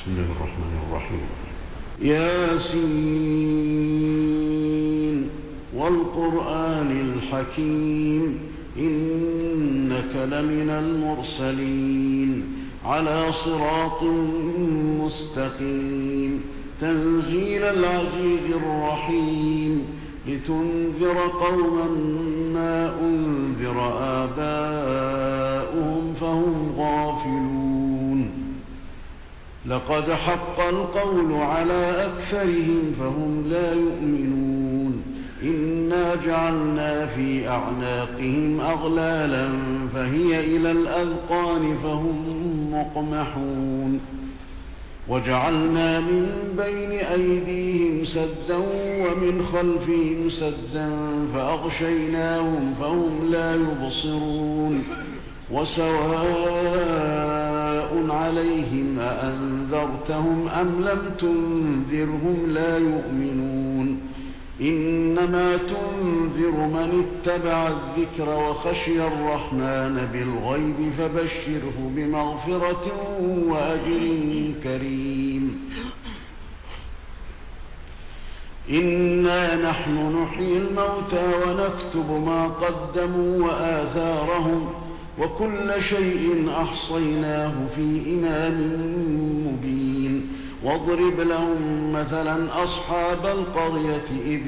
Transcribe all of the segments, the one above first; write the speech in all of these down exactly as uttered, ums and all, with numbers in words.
بسم الله الرحمن الرحيم. ياسين والقرآن الحكيم إنك لمن المرسلين على صراط مستقيم تنزيل العزيز الرحيم لتنذر قوما ما أنذر آباؤهم فهم غافلون لقد حق القول على أكثرهم فهم لا يؤمنون إنا جعلنا في أعناقهم أغلالا فهي إلى الأذقان فهم مقمحون وجعلنا من بين أيديهم سدا ومن خلفهم سدا فأغشيناهم فهم لا يبصرون وسواء عليهم أأنذرتهم أم لم تنذرهم لا يؤمنون إنما تنذر من اتبع الذكر وخشي الرحمن بالغيب فبشره بمغفرة وأجر كريم إنا نحن نحيي الموتى ونكتب ما قدموا وآثارهم وكل شيء أحصيناه في إمام مبين واضرب لهم مثلا أصحاب القرية إذ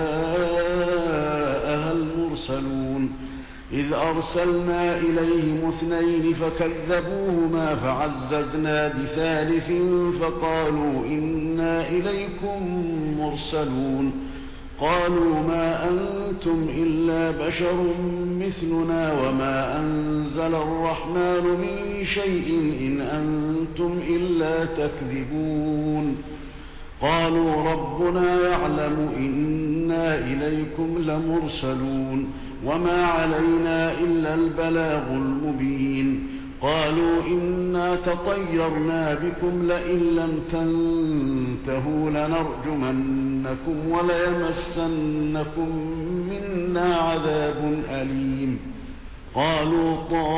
جاءها المرسلون إذ أرسلنا إليهم اثنين فكذبوهما فعززنا بثالث فقالوا إنا إليكم مرسلون قالوا ما أنتم إلا بشر مثلنا وما أنزل الرحمن من شيء إن أنتم إلا تكذبون قالوا ربنا يعلم إنا إليكم لمرسلون وما علينا إلا البلاغ المبين قالوا إنا تطيرنا بكم لئن لم تنتهوا لنرجمنكم وليمسنكم منا عذاب أليم قالوا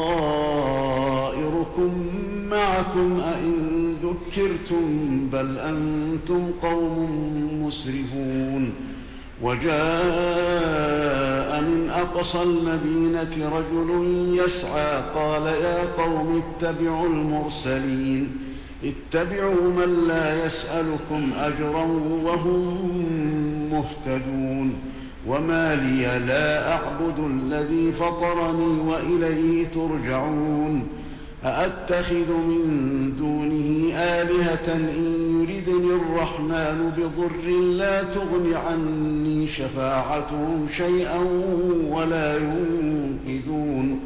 طائركم معكم أئن ذكرتم بل أنتم قوم مسرفون وجاء من أقصى المدينة رجل يسعى قال يا قوم اتبعوا المرسلين اتبعوا من لا يسألكم أجرا وهم مهتدون وما لي لا أعبد الذي فطرني وإليه ترجعون أأتخذ من دونه آلهة إن يردني الرحمن بضر لا تغن عني شفاعتهم شيئا ولا ينقذون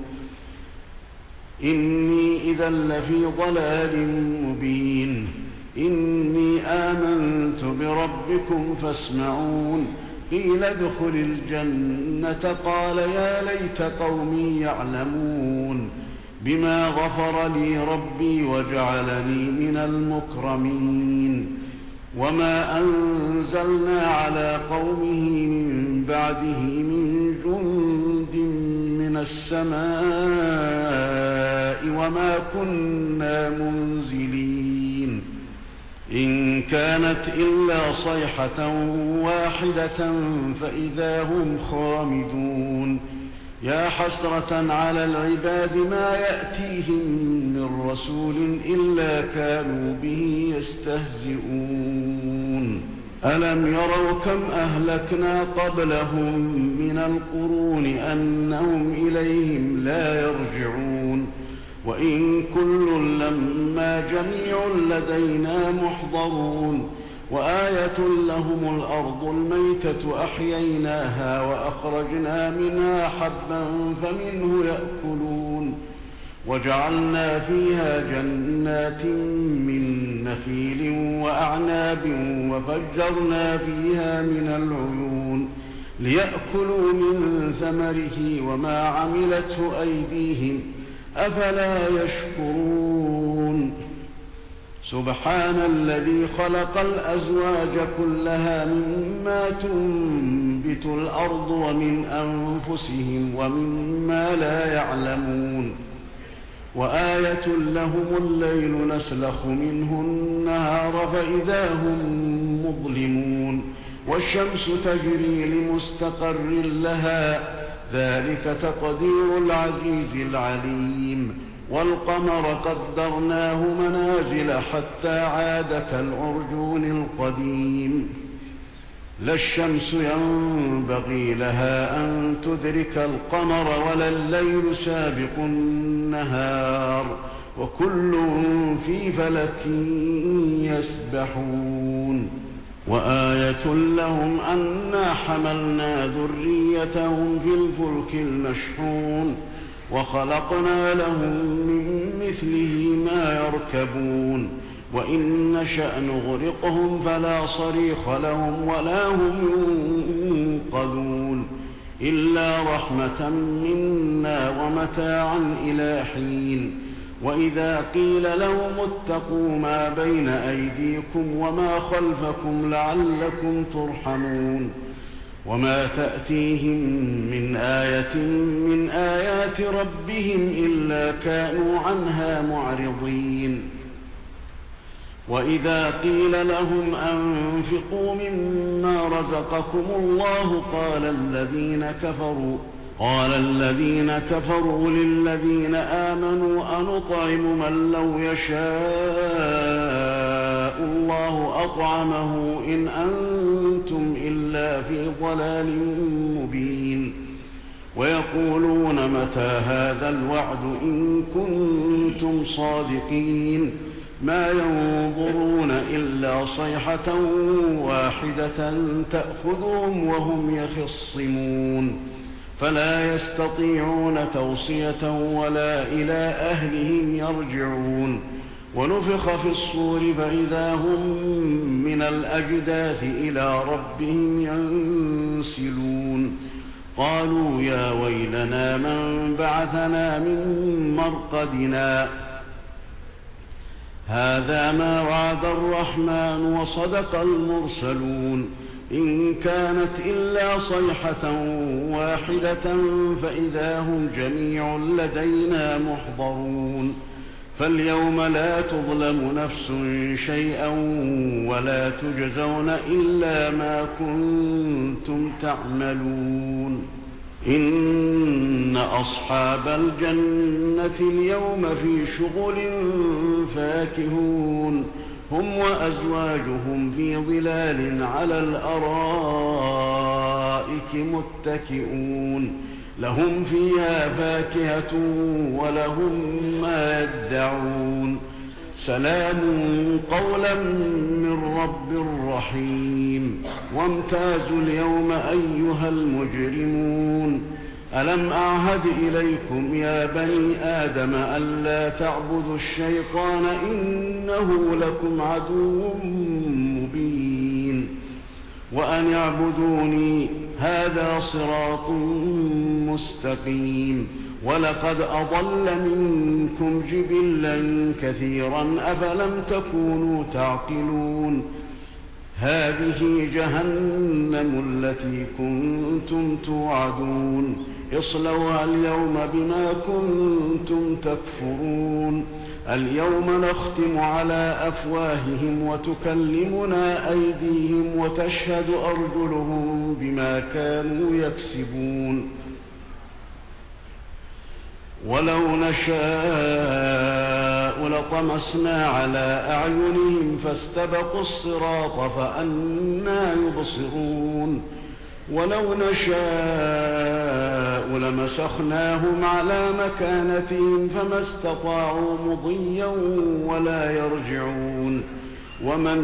إني إذا لفي ضلال مبين إني آمنت بربكم فاسمعون قيل ادخل الجنة قال يا ليت قومي يعلمون بما غفر لي ربي وجعلني من المكرمين وما أنزلنا على قومه من بعده من جند من السماء وما كنا منزلين إن كانت إلا صيحة واحدة فإذا هم خامدون يا حسرة على العباد ما يأتيهم من رسول إلا كانوا به يستهزئون ألم يروا كم أهلكنا قبلهم من القرون أنهم إليهم لا يرجعون وإن كل لما جميع لدينا محضرون وآية لهم الأرض الميتة أحييناها وأخرجنا منها حبا فمنه يأكلون وجعلنا فيها جنات من نخيل وأعناب وفجرنا فيها من العيون ليأكلوا من ثمره وما عملته أيديهم أفلا يشكرون سبحان الذي خلق الأزواج كلها مما تنبت الأرض ومن أنفسهم ومما لا يعلمون وآية لهم الليل نسلخ منه النهار فإذا هم مظلمون والشمس تجري لمستقر لها ذلك تقدير العزيز العليم والقمر قدرناه منازل حتى عاد كالعرجون القديم لا الشمس ينبغي لها أن تدرك القمر ولا الليل سابق النهار وكل في فلك يسبحون وآية لهم أنا حملنا ذريتهم في الفلك المشحون وخلقنا لهم من مثله ما يركبون وإن نشأ نغرقهم فلا صريخ لهم ولا هم ينقذون إلا رحمة منا ومتاعا إلى حين وإذا قيل لهم اتقوا ما بين أيديكم وما خلفكم لعلكم ترحمون وما تأتيهم من آية من آيات ربهم إلا كانوا عنها معرضين وإذا قيل لهم أنفقوا مما رزقكم الله قال الذين كفروا قال الذين كفروا للذين آمنوا أنطعم من لو يشاء الله أطعمه إن أنتم إلا في ضلال مبين ويقولون متى هذا الوعد إن كنتم صادقين ما ينظرون إلا صيحة واحدة تأخذهم وهم يخصمون فلا يستطيعون توصية ولا إلى أهلهم يرجعون ونفخ في الصور فإذا هم من الأجداث إلى ربهم ينسلون قالوا يا ويلنا من بعثنا من مرقدنا هذا ما وعد الرحمن وصدق المرسلون إن كانت إلا صيحة واحدة فإذا هم جميع لدينا محضرون فاليوم لا تظلم نفس شيئا ولا تجزون إلا ما كنتم تعملون إن أصحاب الجنة اليوم في شغل فاكهون هم وأزواجهم في ظلال على الأرائك متكئون لهم فيها فاكهة ولهم ما يدعون سلام قولا من رب رحيم وامتازوا اليوم أيها المجرمون ألم أعهد إليكم يا بني آدم ألا تعبدوا الشيطان إنه لكم عدو مبين وأن اعبدوني هذا صراط مستقيم ولقد أضل منكم جبلا كثيرا أفلم تكونوا تعقلون هذه جهنم التي كنتم توعدون اصلوها اليوم بما كنتم تكفرون اليوم نختم على أفواههم وتكلمنا أيديهم وتشهد أرجلهم بما كانوا يكسبون ولو نشاء لطمسنا على أعينهم فاستبقوا الصراط فأنى يبصرون ولو نشاء لمسخناهم على مكانتهم فما استطاعوا مضيا ولا يرجعون ومن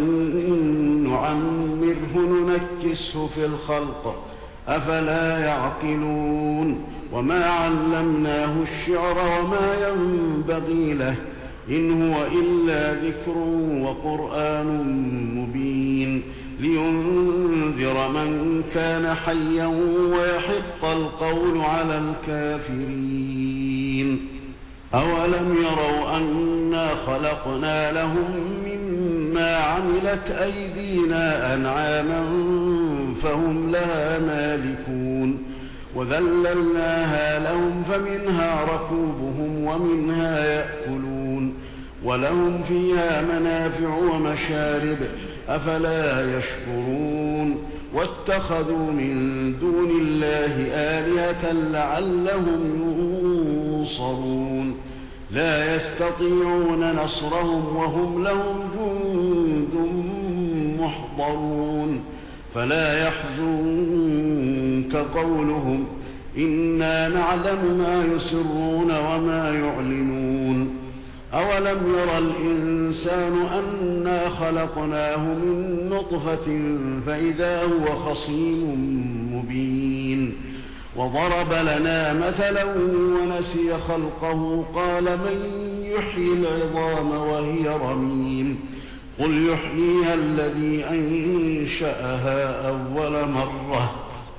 نعمره ننكسه في الخلق أفلا يعقلون وما علمناه الشعر وما ينبغي له إن هو إلا ذكر وقرآن مبين لينذر من كان حيا ويحق القول على الكافرين أولم يروا أنا خلقنا لهم مما عملت أيدينا أنعاما فهم لها مالكون وذللناها لهم فمنها ركوبهم ومنها يأكلون ولهم فيها منافع ومشارب أفلا يشكرون واتخذوا من دون الله آلهة لعلهم ينصرون لا يستطيعون نصرهم وهم لهم جند محضرون فلا يحزنك قولهم إنا نعلم ما يسرون وما يعلنون أولم يرى الإنسان أنا خلقناه من نطفة فإذا هو خصيم مبين وضرب لنا مثلا ونسي خلقه قال من يحيي العظام وهي رميم قل يحييها الذي أنشأها أول مرة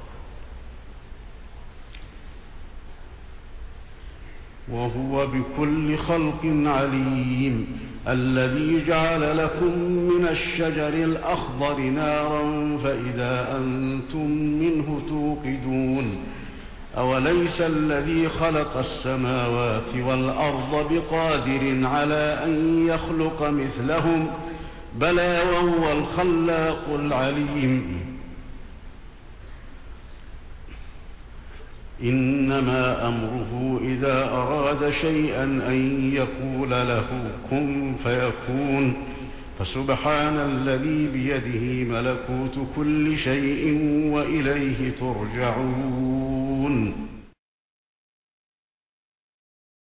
وهو بكل خلق عليم الذي جعل لكم من الشجر الأخضر نارا فإذا أنتم منه توقدون أوليس الذي خلق السماوات والأرض بقادر على أن يخلق مثلهم بلى وهو الخلاق العليم إنما أمره إذا أراد شيئا أن يقول له كن فيكون فسبحان الذي بيده ملكوت كل شيء وإليه ترجعون